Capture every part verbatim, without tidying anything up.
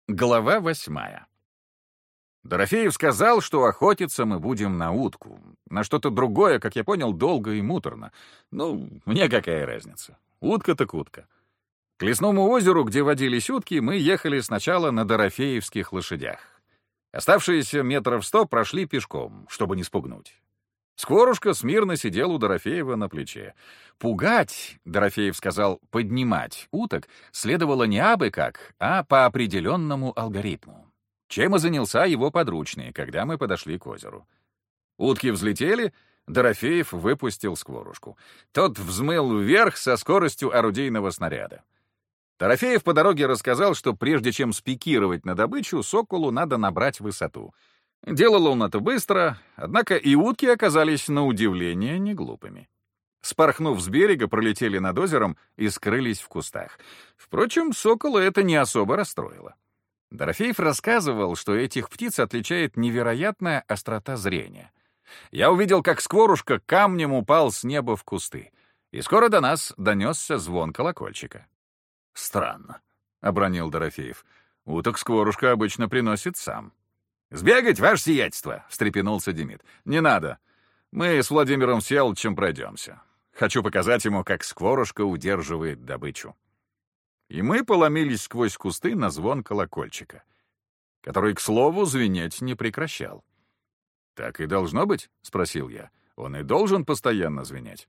Глава восьмая. Дорофеев сказал, что охотиться мы будем на утку. На что-то другое, как я понял, долго и муторно. Ну, мне какая разница. Утка так утка. К лесному озеру, где водились утки, мы ехали сначала на дорофеевских лошадях. Оставшиеся метров сто прошли пешком, чтобы не спугнуть. Скворушка смирно сидел у Дорофеева на плече. Пугать, Дорофеев сказал, поднимать уток следовало не абы как, а по определенному алгоритму. Чем и занялся его подручный, когда мы подошли к озеру. Утки взлетели, Дорофеев выпустил скворушку. Тот взмыл вверх со скоростью орудийного снаряда. Дорофеев по дороге рассказал, что прежде чем спикировать на добычу, соколу надо набрать высоту. Делал он это быстро, однако и утки оказались на удивление неглупыми. Спорхнув с берега, пролетели над озером и скрылись в кустах. Впрочем, сокола это не особо расстроило. Дорофеев рассказывал, что этих птиц отличает невероятная острота зрения. Я увидел, как скворушка камнем упал с неба в кусты, и скоро до нас донесся звон колокольчика. «Странно», — обронил Дорофеев. «Уток скворушка обычно приносит сам». «Сбегать, ваше сиятельство!» — встрепенулся Демид. «Не надо. Мы с Владимиром Всеволодовичем пройдемся. Хочу показать ему, как скворушка удерживает добычу». И мы поломились сквозь кусты на звон колокольчика, который, к слову, звенеть не прекращал. «Так и должно быть?» — спросил я. «Он и должен постоянно звенеть?»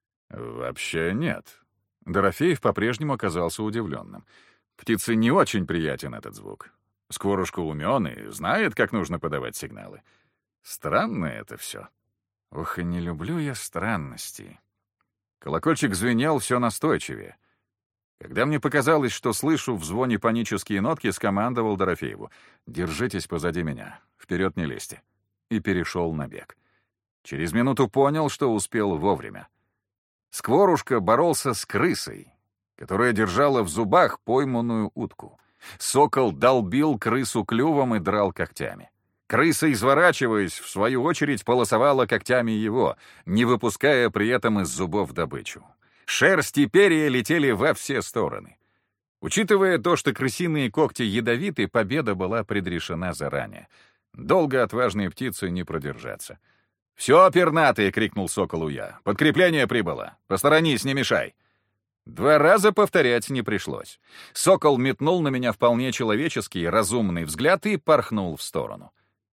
«Вообще нет». Дорофеев по-прежнему оказался удивленным. «Птице не очень приятен этот звук. Скворушка умен и знает, как нужно подавать сигналы. Странно это все. Ох, и не люблю я странностей». Колокольчик звенел все настойчивее. Когда мне показалось, что слышу в звоне панические нотки, скомандовал Дорофееву: «Держитесь позади меня, вперед не лезьте», и перешел на бег. Через минуту понял, что успел вовремя. Скворушка боролся с крысой, которая держала в зубах пойманную утку. Сокол долбил крысу клювом и драл когтями. Крыса, изворачиваясь, в свою очередь полосовала когтями его, не выпуская при этом из зубов добычу. Шерсть и перья летели во все стороны. Учитывая то, что крысиные когти ядовиты, победа была предрешена заранее. Долго отважные птицы не продержаться. «Все, пернатые!» — крикнул соколу я. «Подкрепление прибыло! Посторонись, не мешай!» Два раза повторять не пришлось. Сокол метнул на меня вполне человеческий, разумный взгляд и порхнул в сторону.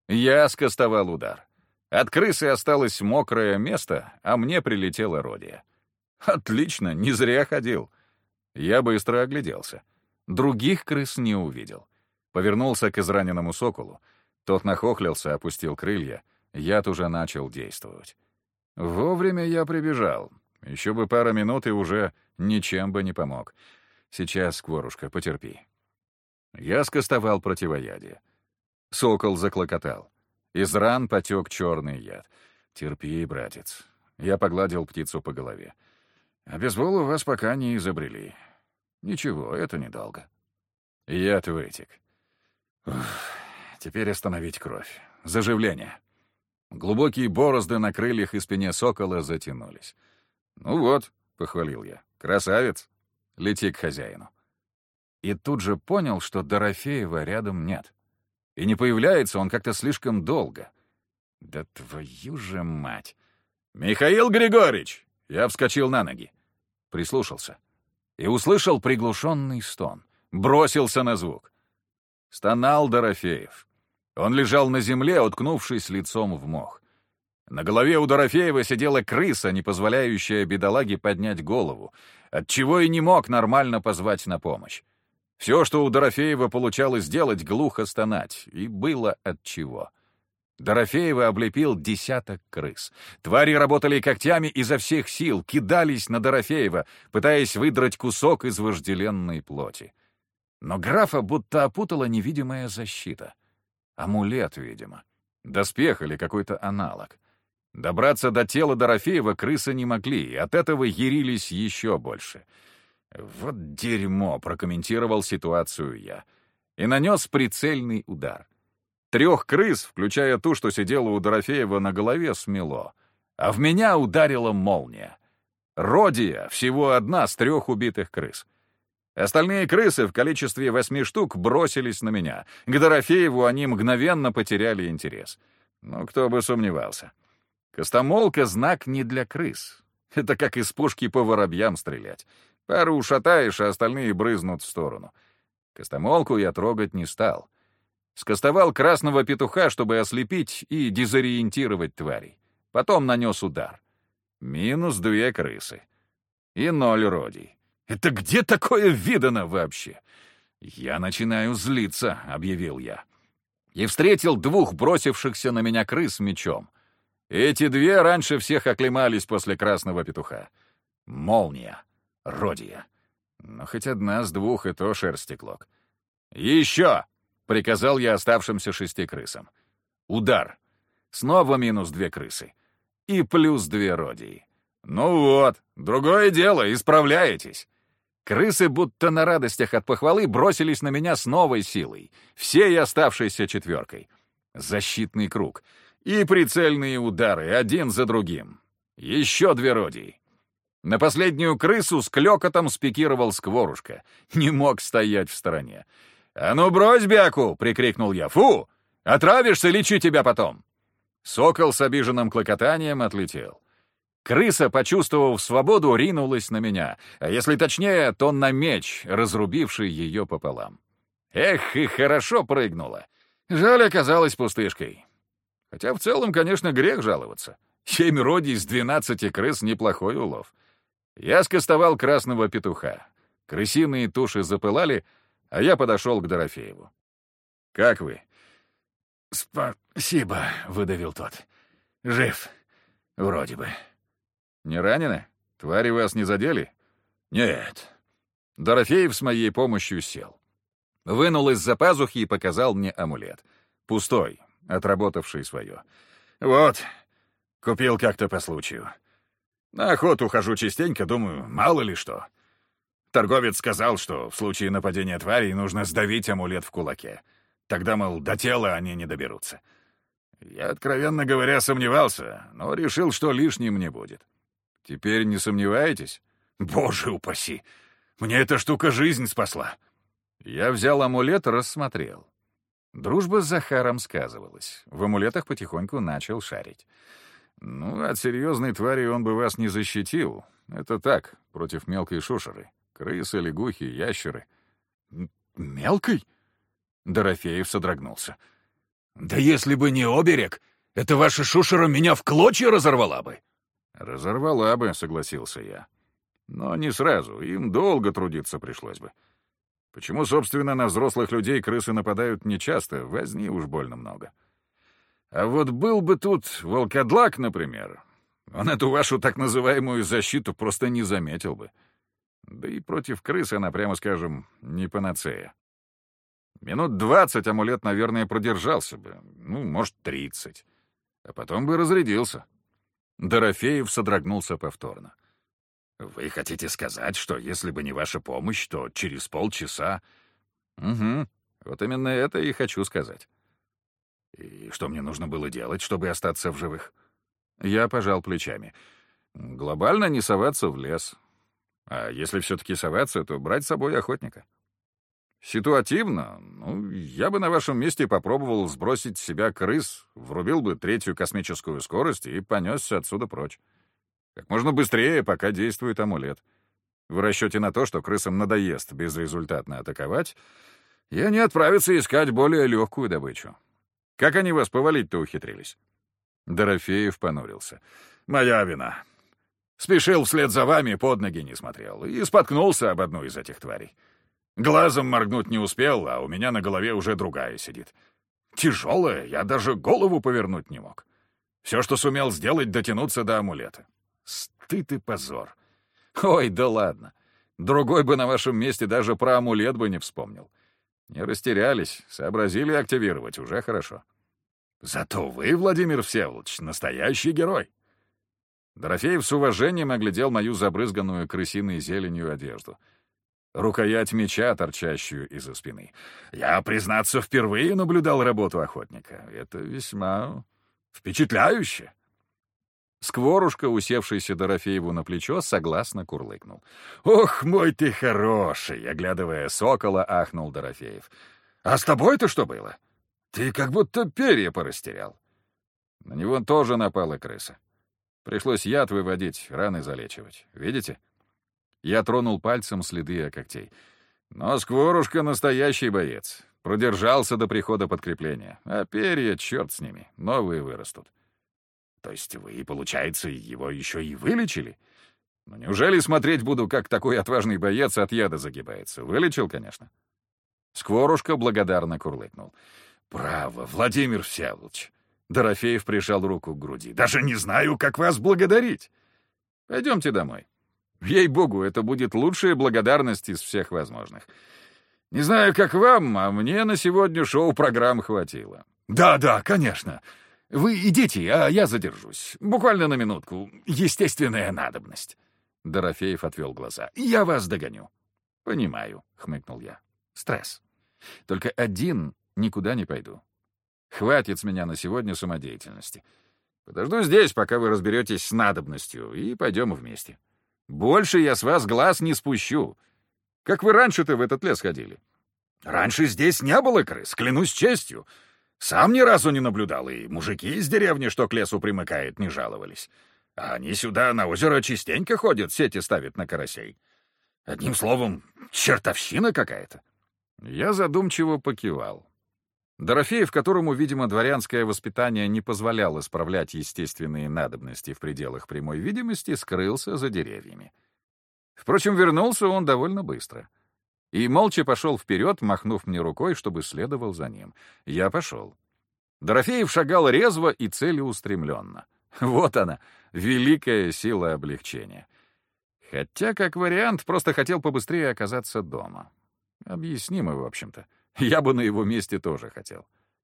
Я скостовал удар. От крысы осталось мокрое место, а мне прилетела родия. Отлично, не зря ходил. Я быстро огляделся. Других крыс не увидел. Повернулся к израненному соколу. Тот нахохлился, опустил крылья. Яд уже начал действовать. Вовремя я прибежал. Еще бы пара минут, и уже ничем бы не помог. Сейчас, скворушка, потерпи. Я скостовал противоядие. Сокол заклокотал. Из ран потек черный яд. Терпи, братец. Я погладил птицу по голове. Обезбол у вас пока не изобрели. Ничего, это недолго. Яд вытек. Ух, теперь остановить кровь. Заживление. Глубокие борозды на крыльях и спине сокола затянулись. «Ну вот», — похвалил я, — «красавец. Лети к хозяину». И тут же понял, что Дорофеева рядом нет. И не появляется он как-то слишком долго. Да твою же мать! «Михаил Григорьевич!» Я вскочил на ноги. Прислушался. И услышал приглушенный стон. Бросился на звук. Стонал Дорофеев. Он лежал на земле, уткнувшись лицом в мох. На голове у Дорофеева сидела крыса, не позволяющая бедолаге поднять голову, отчего и не мог нормально позвать на помощь. Все, что у Дорофеева получалось сделать, глухо стонать, и было отчего. Дорофеева облепил десяток крыс. Твари работали когтями изо всех сил, кидались на Дорофеева, пытаясь выдрать кусок из вожделенной плоти. Но графа будто опутала невидимая защита. Амулет, видимо. Доспех или какой-то аналог. Добраться до тела Дорофеева крысы не могли, и от этого ярились еще больше. «Вот дерьмо», — прокомментировал ситуацию я. И нанес прицельный удар. Трех крыс, включая ту, что сидела у Дорофеева на голове, смело. А в меня ударила молния. Родия — всего одна с трех убитых крыс. Остальные крысы в количестве восьми штук бросились на меня. К Дорофееву они мгновенно потеряли интерес. Ну, кто бы сомневался. Костомолка — знак не для крыс. Это как из пушки по воробьям стрелять. Пару ушатаешь, а остальные брызнут в сторону. Костомолку я трогать не стал. Скостовал красного петуха, чтобы ослепить и дезориентировать тварей. Потом нанес удар. Минус две крысы. И ноль родий. Это где такое видано вообще? «Я начинаю злиться», — объявил я. И встретил двух бросившихся на меня крыс мечом. Эти две раньше всех оклемались после красного петуха. Молния. Родия. Но хоть одна с двух, и то шерсти клок. «Еще!» — приказал я оставшимся шести крысам. Удар. Снова минус две крысы. И плюс две родии. Ну вот, другое дело, исправляетесь. Крысы, будто на радостях от похвалы, бросились на меня с новой силой. Всей оставшейся четверкой. Защитный круг. И прицельные удары, один за другим. Еще две родии. На последнюю крысу с клёкотом спикировал скворушка. Не мог стоять в стороне. «А ну брось, бяку!» — прикрикнул я. «Фу! Отравишься, лечи тебя потом!» Сокол с обиженным клокотанием отлетел. Крыса, почувствовав свободу, ринулась на меня, а если точнее, то на меч, разрубивший ее пополам. Эх, и хорошо прыгнула. Жаль, оказалась пустышкой. Хотя в целом, конечно, грех жаловаться. Семь родий с двенадцати крыс — неплохой улов. Я скостовал красного петуха. Крысиные туши запылали, а я подошел к Дорофееву. «Как вы?» «Спасибо», — выдавил тот. «Жив. Вроде бы». «Не ранены? Твари вас не задели?» «Нет». Дорофеев с моей помощью сел. Вынул из-за пазухи и показал мне амулет. Пустой, отработавший свое. «Вот, купил как-то по случаю. На охоту хожу частенько, думаю, мало ли что. Торговец сказал, что в случае нападения тварей нужно сдавить амулет в кулаке. Тогда, мол, до тела они не доберутся. Я, откровенно говоря, сомневался, но решил, что лишним не будет. Теперь не сомневаетесь? Боже упаси! Мне эта штука жизнь спасла!» Я взял амулет и рассмотрел. Дружба с Захаром сказывалась. В амулетах потихоньку начал шарить. Ну, от серьезной твари он бы вас не защитил. Это так, против мелкой шушеры. Крысы, лягухи, ящеры. «Мелкой?» Дорофеев содрогнулся. «Да если бы не оберег, эта ваша шушера меня в клочья разорвала бы!» «Разорвала бы», — согласился я. «Но не сразу, им долго трудиться пришлось бы. Почему, собственно, на взрослых людей крысы нападают нечасто, возни уж больно много. А вот был бы тут волкодлак, например, он эту вашу так называемую защиту просто не заметил бы. Да и против крыс она, прямо скажем, не панацея. Минут двадцать амулет, наверное, продержался бы, ну, может, тридцать. А потом бы разрядился». Дорофеев содрогнулся повторно. «Вы хотите сказать, что если бы не ваша помощь, то через полчаса...» «Угу, вот именно это и хочу сказать». «И что мне нужно было делать, чтобы остаться в живых?» Я пожал плечами. «Глобально не соваться в лес. А если все-таки соваться, то брать с собой охотника. Ситуативно, ну, я бы на вашем месте попробовал сбросить с себя крыс, врубил бы третью космическую скорость и понесся отсюда прочь. Как можно быстрее, пока действует амулет. В расчете на то, что крысам надоест безрезультатно атаковать, и они отправятся искать более легкую добычу. Как они вас повалить-то ухитрились?» Дорофеев понурился. «Моя вина. Спешил вслед за вами, под ноги не смотрел, и споткнулся об одну из этих тварей. Глазом моргнуть не успел, а у меня на голове уже другая сидит. Тяжелая, я даже голову повернуть не мог. Все, что сумел сделать, дотянуться до амулета. Стыд и позор. Ой, да ладно. Другой бы на вашем месте даже про амулет бы не вспомнил. Не растерялись, сообразили активировать, уже хорошо. Зато вы, Владимир Всеволодович, настоящий герой». Дорофеев с уважением оглядел мою забрызганную крысиной зеленью одежду. Рукоять меча, торчащую из-за спины. Я, признаться, впервые наблюдал работу охотника. Это весьма впечатляюще. Скворушка, усевшийся Дорофееву на плечо, согласно курлыкнул. «Ох, мой ты хороший!» — оглядывая сокола, ахнул Дорофеев. «А с тобой-то что было? Ты как будто перья порастерял». На него тоже напала крыса. Пришлось яд выводить, раны залечивать. Видите? Я тронул пальцем следы от когтей. Но Скворушка настоящий боец. Продержался до прихода подкрепления. А перья, черт с ними, новые вырастут. То есть вы, получается, его еще и вылечили? Ну неужели смотреть буду, как такой отважный боец от яда загибается? Вылечил, конечно. Скворушка благодарно курлыкнул. «Право, Владимир Всеволодович!» Дорофеев прижал руку к груди. «Даже не знаю, как вас благодарить!» «Пойдемте домой. Ей-богу, это будет лучшая благодарность из всех возможных. Не знаю, как вам, а мне на сегодня шоу-программ хватило». «Да-да, конечно. Вы идите, а я задержусь. Буквально на минутку. Естественная надобность». Дорофеев отвел глаза. «Я вас догоню». «Понимаю», — хмыкнул я. «Стресс. Только один никуда не пойду. Хватит с меня на сегодня самодеятельности. Подожду здесь, пока вы разберетесь с надобностью, и пойдем вместе. Больше я с вас глаз не спущу. Как вы раньше-то в этот лес ходили?» «Раньше здесь не было крыс, клянусь честью. Сам ни разу не наблюдал, и мужики из деревни, что к лесу примыкает, не жаловались. А они сюда на озеро частенько ходят, сети ставят на карасей. Одним словом, чертовщина какая-то». Я задумчиво покивал. Дорофеев, которому, видимо, дворянское воспитание не позволяло справлять естественные надобности в пределах прямой видимости, скрылся за деревьями. Впрочем, вернулся он довольно быстро. И молча пошел вперед, махнув мне рукой, чтобы следовал за ним. Я пошел. Дорофеев шагал резво и целеустремленно. Вот она, великая сила облегчения. Хотя, как вариант, просто хотел побыстрее оказаться дома. Объяснимо, в общем-то. Я бы на его месте тоже хотел.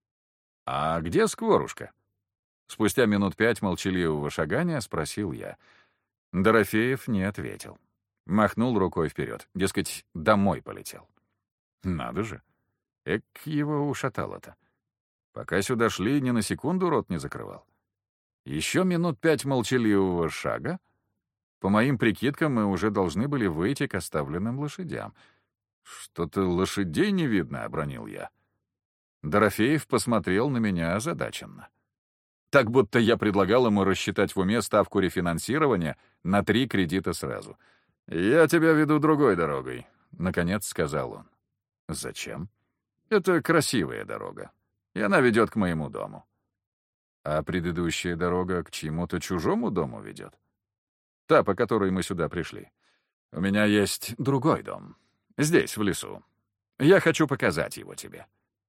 «А где Скворушка?» Спустя минут пять молчаливого шагания спросил я. Дорофеев не ответил. Махнул рукой вперед, дескать, домой полетел. Надо же. Эк, его ушатало-то. Пока сюда шли, ни на секунду рот не закрывал. Еще минут пять молчаливого шага. По моим прикидкам, мы уже должны были выйти к оставленным лошадям. «Что-то лошадей не видно», — обронил я. Дорофеев посмотрел на меня озадаченно. Так будто я предлагал ему рассчитать в уме ставку рефинансирования на три кредита сразу. «Я тебя веду другой дорогой», — наконец сказал он. «Зачем?» «Это красивая дорога, и она ведет к моему дому». «А предыдущая дорога к чьему-то чужому дому ведет?» «Та, по которой мы сюда пришли. У меня есть другой дом. Здесь, в лесу. Я хочу показать его тебе».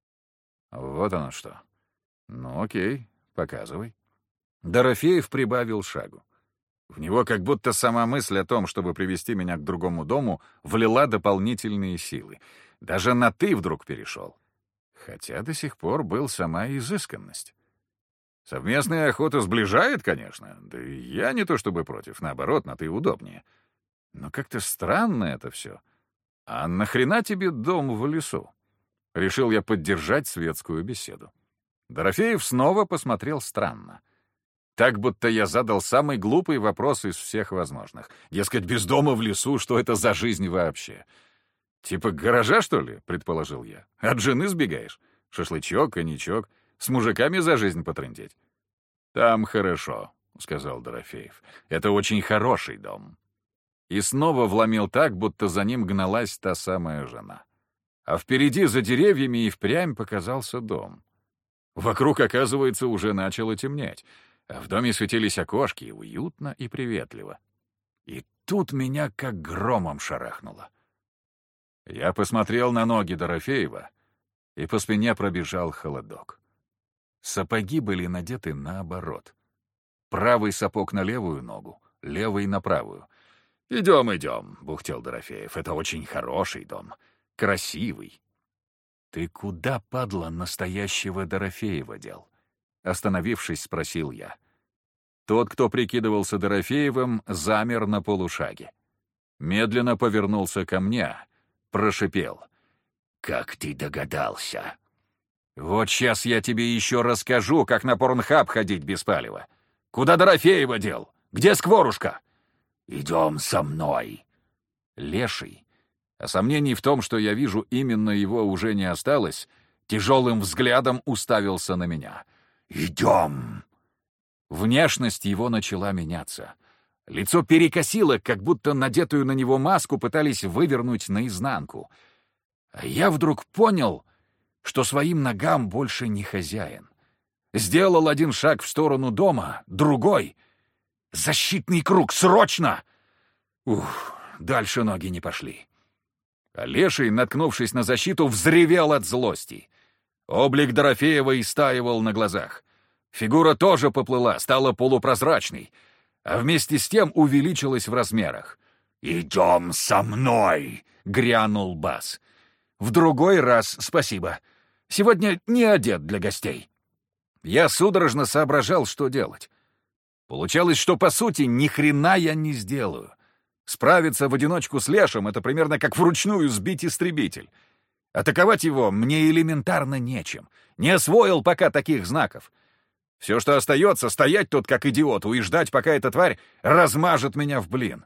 Вот оно что. Ну окей, показывай. Дорофеев прибавил шагу. В него как будто сама мысль о том, чтобы привести меня к другому дому, влила дополнительные силы. Даже на «ты» вдруг перешел. Хотя до сих пор был сама изысканность. Совместная охота сближает, конечно. Да и я не то чтобы против, наоборот, на «ты» удобнее. Но как-то странно это все. «А нахрена тебе дом в лесу?» Решил я поддержать светскую беседу. Дорофеев снова посмотрел странно. Так, будто я задал самый глупый вопрос из всех возможных. Дескать, без дома в лесу, что это за жизнь вообще? «Типа гаража, что ли?» — предположил я. «От жены сбегаешь? Шашлычок, коньячок, с мужиками за жизнь потрындеть?» «Там хорошо», — сказал Дорофеев. «Это очень хороший дом». И снова вломил так, будто за ним гналась та самая жена. А впереди, за деревьями, и впрямь показался дом. Вокруг, оказывается, уже начало темнеть, а в доме светились окошки, уютно и приветливо. И тут меня как громом шарахнуло. Я посмотрел на ноги Дорофеева, и по спине пробежал холодок. Сапоги были надеты наоборот. Правый сапог на левую ногу, левый на правую. «Идем, идем», — бухтел Дорофеев. «Это очень хороший дом. Красивый». «Ты куда, падла, настоящего Дорофеева дел?» Остановившись, спросил я. Тот, кто прикидывался Дорофеевым, замер на полушаге. Медленно повернулся ко мне, прошипел. «Как ты догадался?» «Вот сейчас я тебе еще расскажу, как на Порнхаб ходить без палева. Куда Дорофеева дел? Где Скворушка?» «Идем со мной». Леший, а сомнений в том, что я вижу именно его, уже не осталось, тяжелым взглядом уставился на меня. «Идем». Внешность его начала меняться. Лицо перекосило, как будто надетую на него маску пытались вывернуть наизнанку. А я вдруг понял, что своим ногам больше не хозяин. Сделал один шаг в сторону дома, другой. «Защитный круг! Срочно!» Ух, дальше ноги не пошли. А Леший, наткнувшись на защиту, взревел от злости. Облик Дорофеева истаивал на глазах. Фигура тоже поплыла, стала полупрозрачной, а вместе с тем увеличилась в размерах. «Идем со мной!» — грянул бас. «В другой раз спасибо. Сегодня не одет для гостей». Я судорожно соображал, что делать. Получалось, что, по сути, ни хрена я не сделаю. Справиться в одиночку с Лешем — это примерно как вручную сбить истребитель. Атаковать его мне элементарно нечем. Не освоил пока таких знаков. Все, что остается, стоять тут как идиоту и ждать, пока эта тварь размажет меня в блин.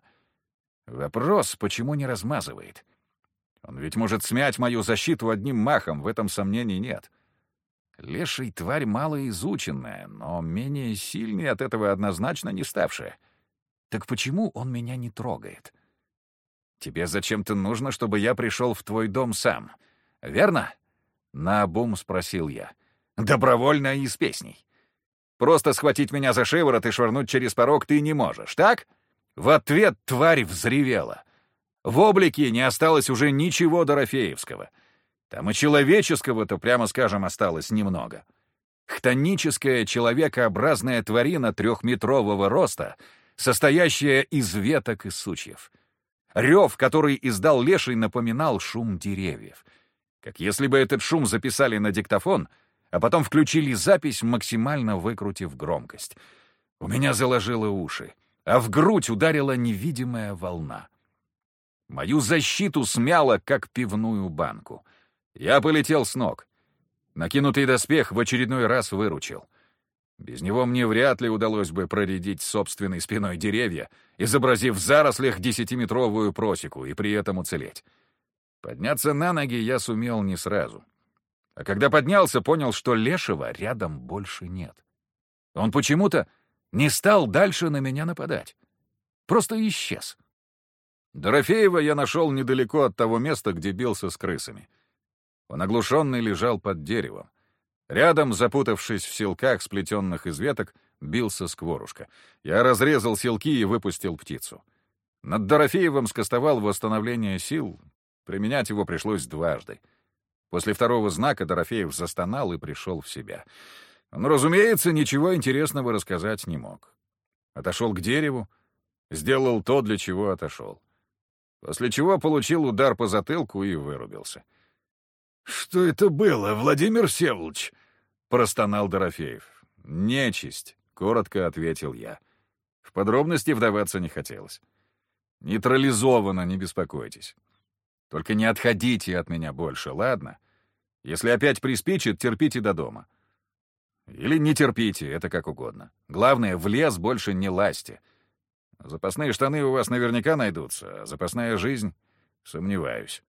Вопрос, почему не размазывает? Он ведь может смять мою защиту одним махом, в этом сомнений нет. Леший — тварь малоизученная, но менее сильный от этого однозначно не ставшая. Так почему он меня не трогает? Тебе зачем-то нужно, чтобы я пришел в твой дом сам, верно? Наобум спросил я. Добровольно и с песней. Просто схватить меня за шиворот и швырнуть через порог ты не можешь, так? В ответ тварь взревела. В облике не осталось уже ничего дорофеевского. Там и человеческого-то, прямо скажем, осталось немного. Хтоническая человекообразная тварина трехметрового роста, состоящая из веток и сучьев. Рев, который издал Леший, напоминал шум деревьев. Как если бы этот шум записали на диктофон, а потом включили запись, максимально выкрутив громкость. У меня заложило уши, а в грудь ударила невидимая волна. Мою защиту смяло, как пивную банку. Я полетел с ног. Накинутый доспех в очередной раз выручил. Без него мне вряд ли удалось бы проредить собственной спиной деревья, изобразив в зарослях десятиметровую просеку и при этом уцелеть. Подняться на ноги я сумел не сразу. А когда поднялся, понял, что Лешего рядом больше нет. Он почему-то не стал дальше на меня нападать. Просто исчез. Дорофеева я нашел недалеко от того места, где бился с крысами. Он оглушенный лежал под деревом. Рядом, запутавшись в силках, сплетенных из веток, бился Скворушка. Я разрезал силки и выпустил птицу. Над Дорофеевым скостовал восстановление сил. Применять его пришлось дважды. После второго знака Дорофеев застонал и пришел в себя. Он, разумеется, ничего интересного рассказать не мог. Отошел к дереву, сделал то, для чего отошел. После чего получил удар по затылку и вырубился. «Что это было, Владимир Всеволодович?» — простонал Дорофеев. «Нечисть», — коротко ответил я. В подробности вдаваться не хотелось. «Нейтрализовано, не беспокойтесь. Только не отходите от меня больше, ладно? Если опять приспичит, терпите до дома. Или не терпите, это как угодно. Главное, в лес больше не лазьте. Запасные штаны у вас наверняка найдутся, а запасная жизнь — сомневаюсь».